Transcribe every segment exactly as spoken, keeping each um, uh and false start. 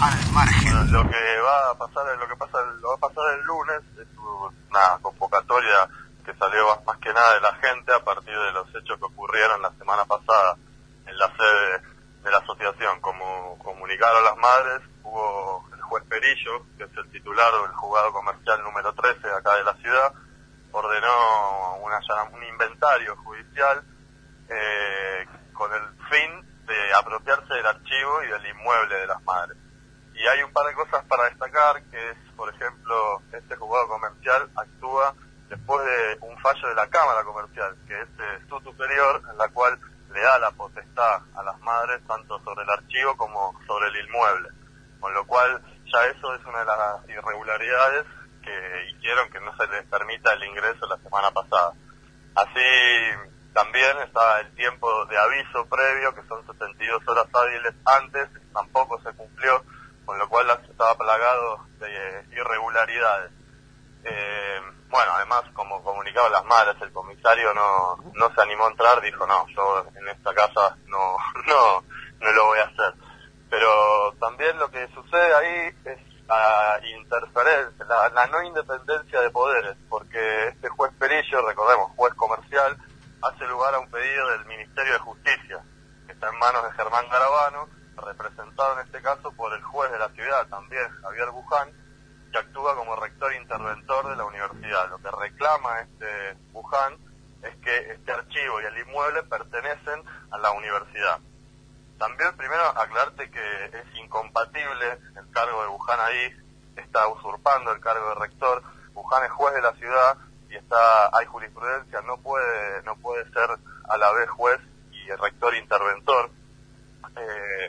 Al margen. Lo que va a pasar, lo que pasa, lo va a pasar el lunes es una convocatoria que salió más que nada de la gente a partir de los hechos que ocurrieron la semana pasada en la sede de la asociación. Como comunicaron las madres, hubo el juez Perillo, que es el titular del juzgado comercial número trece acá de la ciudad, ordenó una, un inventario judicial eh, con el fin de apropiarse del archivo y del inmueble de las madres. Y hay un par de cosas para destacar, que es, por ejemplo, este juzgado comercial actúa después de un fallo de la Cámara Comercial, que es eh, su superior, en la cual le da la potestad a las madres tanto sobre el archivo como sobre el inmueble. Con lo cual, ya eso es una de las irregularidades que hicieron que no se les permita el ingreso la semana pasada. Así, también está el tiempo de aviso previo, que son setenta y dos horas hábiles antes, tampoco se cumplió, con lo cual estaba plagado de irregularidades. Eh, bueno, además, como comunicaban las madres, el comisario no no se animó a entrar, dijo, no, yo en esta casa no no no lo voy a hacer. Pero también lo que sucede ahí es la interferencia, la, la no independencia de poderes, porque este juez Perillo, recordemos, juez comercial, hace lugar a un pedido del Ministerio de Justicia, que está en manos de Germán Garabano, representado en este caso por el juez de la ciudad, también Javier Buján, que actúa como rector interventor de la universidad. Lo que reclama este Buján es que este archivo y el inmueble pertenecen a la universidad. También primero aclararte que es incompatible el cargo de Buján ahí, está usurpando el cargo de rector. Buján es juez de la ciudad y está hay jurisprudencia, no puede no puede ser a la vez juez y el rector interventor. Eh,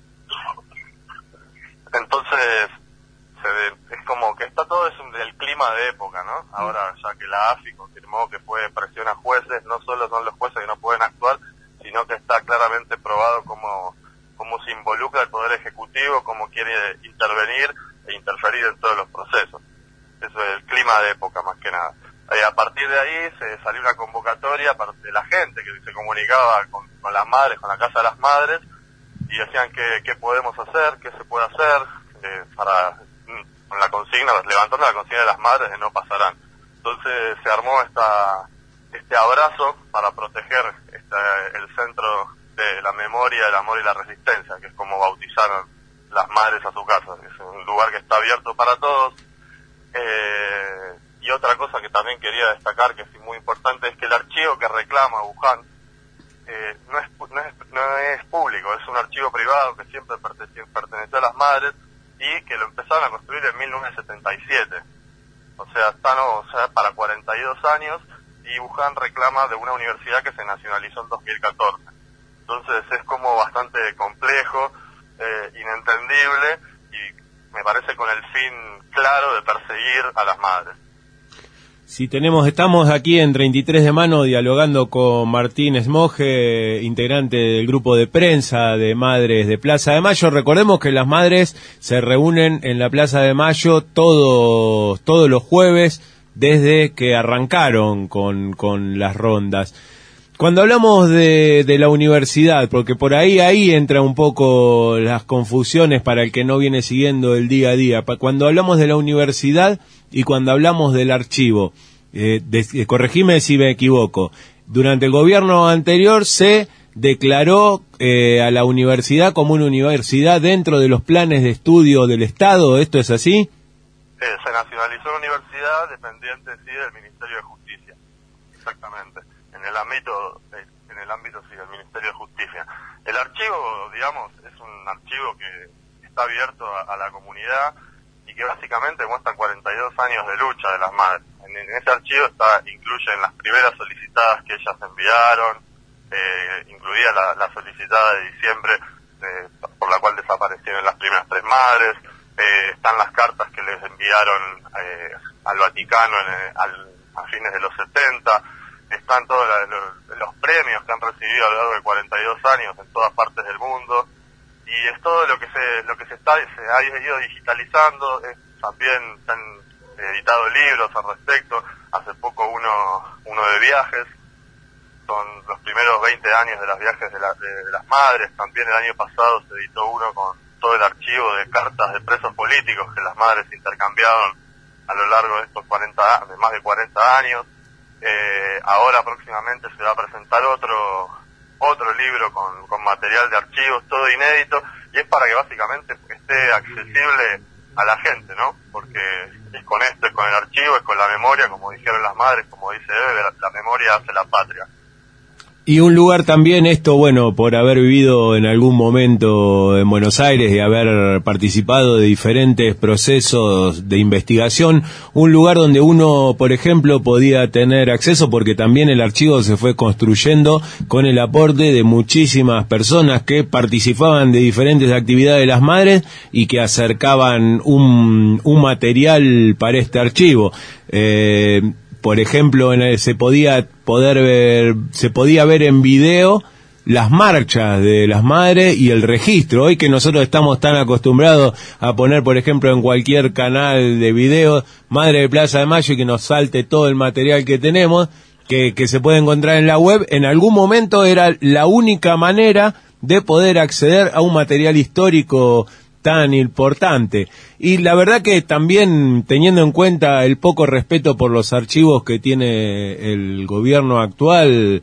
entonces se ve, es como que está todo es un, del clima de época, ¿no? Ahora ya que la A F I confirmó que fue presión a jueces, no solo son los jueces que no pueden actuar, sino que está claramente probado cómo, cómo se involucra el Poder Ejecutivo, cómo quiere intervenir e interferir en todos los procesos. Eso es el clima de época, más que nada. Eh, a partir de ahí se salió una convocatoria de la gente que se comunicaba con, con las madres, con la Casa de las Madres, y decían que qué podemos hacer, qué se puede hacer, eh, para con la consigna, levantando la consigna de las madres de no pasarán. Entonces se armó esta este abrazo para proteger esta, el centro de la memoria, el amor y la resistencia, que es como bautizaron las madres a su casa. Es un lugar que está abierto para todos. Eh, y otra cosa que también quería destacar, que es muy importante, es que el archivo que reclama Buján eh, no, es, no, es, no es público, es un archivo privado que siempre perteneció, perteneció a las madres y que lo empezaron a construir en mil novecientos setenta y siete. O sea, están o sea, para cuarenta y dos años, y Buján reclama de una universidad que se nacionalizó en dos mil catorce. Entonces es como bastante complejo, eh, inentendible, y me parece con el fin claro de perseguir a las madres. Si tenemos, estamos aquí en treinta y tres de mano dialogando con Martín Esmoje, integrante del grupo de prensa de Madres de Plaza de Mayo. Recordemos que las madres se reúnen en la Plaza de Mayo todos, todos los jueves desde que arrancaron con, con las rondas. Cuando hablamos de, de la universidad, porque por ahí ahí entra un poco las confusiones para el que no viene siguiendo el día a día. Cuando hablamos de la universidad y cuando hablamos del archivo, eh, de, corregime si me equivoco, durante el gobierno anterior se declaró eh, a la universidad como una universidad dentro de los planes de estudio del Estado. ¿Esto es así? Eh, se nacionalizó una universidad dependiente, sí, del Ministerio de Justicia. Exactamente. En el ámbito, en el ámbito sí, del Ministerio de Justicia. El archivo, digamos, es un archivo que está abierto a, a la comunidad y que básicamente muestra cuarenta y dos años de lucha de las madres. En, en ese archivo está incluyen las primeras solicitadas que ellas enviaron, eh, incluida la, la solicitada de diciembre eh, por la cual desaparecieron las primeras tres madres, eh, están las cartas que les enviaron eh, al Vaticano en, al, a fines de los setenta, están todos la, los, los premios que han recibido a lo largo de cuarenta y dos años en todas partes del mundo, y es todo lo que se lo que se está se ha ido digitalizando. Es, también se han editado libros al respecto, hace poco uno uno de viajes, son los primeros veinte años de los viajes de, la, de, de las madres. También el año pasado se editó uno con todo el archivo de cartas de presos políticos que las madres intercambiaron a lo largo de estos cuarenta, de más de cuarenta años. Eh, ahora próximamente se va a presentar otro otro libro con, con material de archivos, todo inédito, y es para que básicamente esté accesible a la gente, ¿no? Porque es con esto, es con el archivo, es con la memoria, como dijeron las madres, como dice Eve, la, la memoria hace la patria. Y un lugar también, esto, bueno, por haber vivido en algún momento en Buenos Aires y haber participado de diferentes procesos de investigación, un lugar donde uno, por ejemplo, podía tener acceso, porque también el archivo se fue construyendo con el aporte de muchísimas personas que participaban de diferentes actividades de las madres y que acercaban un, un material para este archivo. Eh, Por ejemplo, en el, se podía poder ver, se podía ver en video las marchas de las madres y el registro. Hoy que nosotros estamos tan acostumbrados a poner, por ejemplo, en cualquier canal de video, Madre de Plaza de Mayo, y que nos salte todo el material que tenemos, que, que se puede encontrar en la web, en algún momento era la única manera de poder acceder a un material histórico tan importante. Y la verdad que también, teniendo en cuenta el poco respeto por los archivos que tiene el gobierno actual,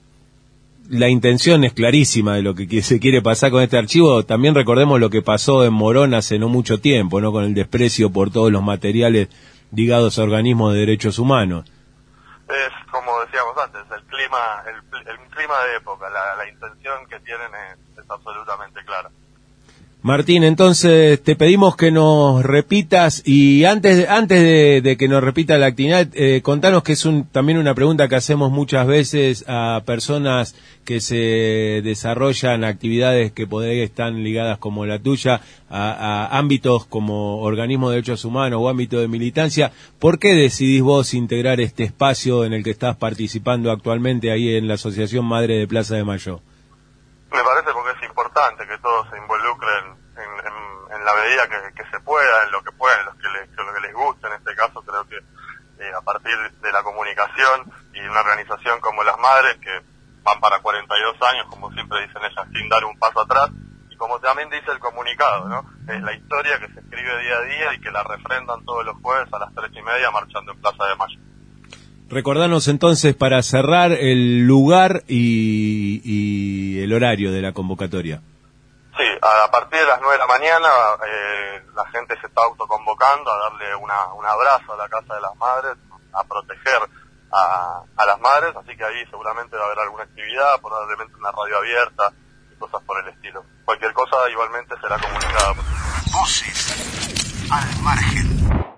la intención es clarísima de lo que se quiere pasar con este archivo. También recordemos lo que pasó en Morón hace no mucho tiempo, ¿no? Con el desprecio por todos los materiales ligados a organismos de derechos humanos. Es, como decíamos antes, el clima, el, el clima de época, la, la intención que tienen es, es absolutamente clara. Martín, entonces te pedimos que nos repitas, y antes de, antes de, de que nos repita la actividad, eh, contanos, que es un, también una pregunta que hacemos muchas veces a personas que se desarrollan actividades que por ahí están ligadas, como la tuya, a, a ámbitos como organismos de derechos humanos o ámbito de militancia. ¿Por qué decidís vos integrar este espacio en el que estás participando actualmente ahí en la Asociación Madre de Plaza de Mayo? Me parece porque es importante que todos se involucren en, en, en la medida que, que se pueda, en lo que puedan, en lo que les, en lo que les guste. En este caso creo que eh, a partir de la comunicación y una organización como las madres, que van para cuarenta y dos años, como siempre dicen ellas, sin dar un paso atrás, y como también dice el comunicado, ¿no? Es la historia que se escribe día a día y que la refrendan todos los jueves a las tres y media marchando en Plaza de Mayo. Recordanos entonces, para cerrar, el lugar y, y el horario de la convocatoria. Sí, a partir de las nueve de la mañana eh, la gente se está autoconvocando a darle una, un abrazo a la Casa de las Madres, a proteger a, a las madres, así que ahí seguramente va a haber alguna actividad, probablemente una radio abierta y cosas por el estilo. Cualquier cosa igualmente será comunicada. Voces al margen.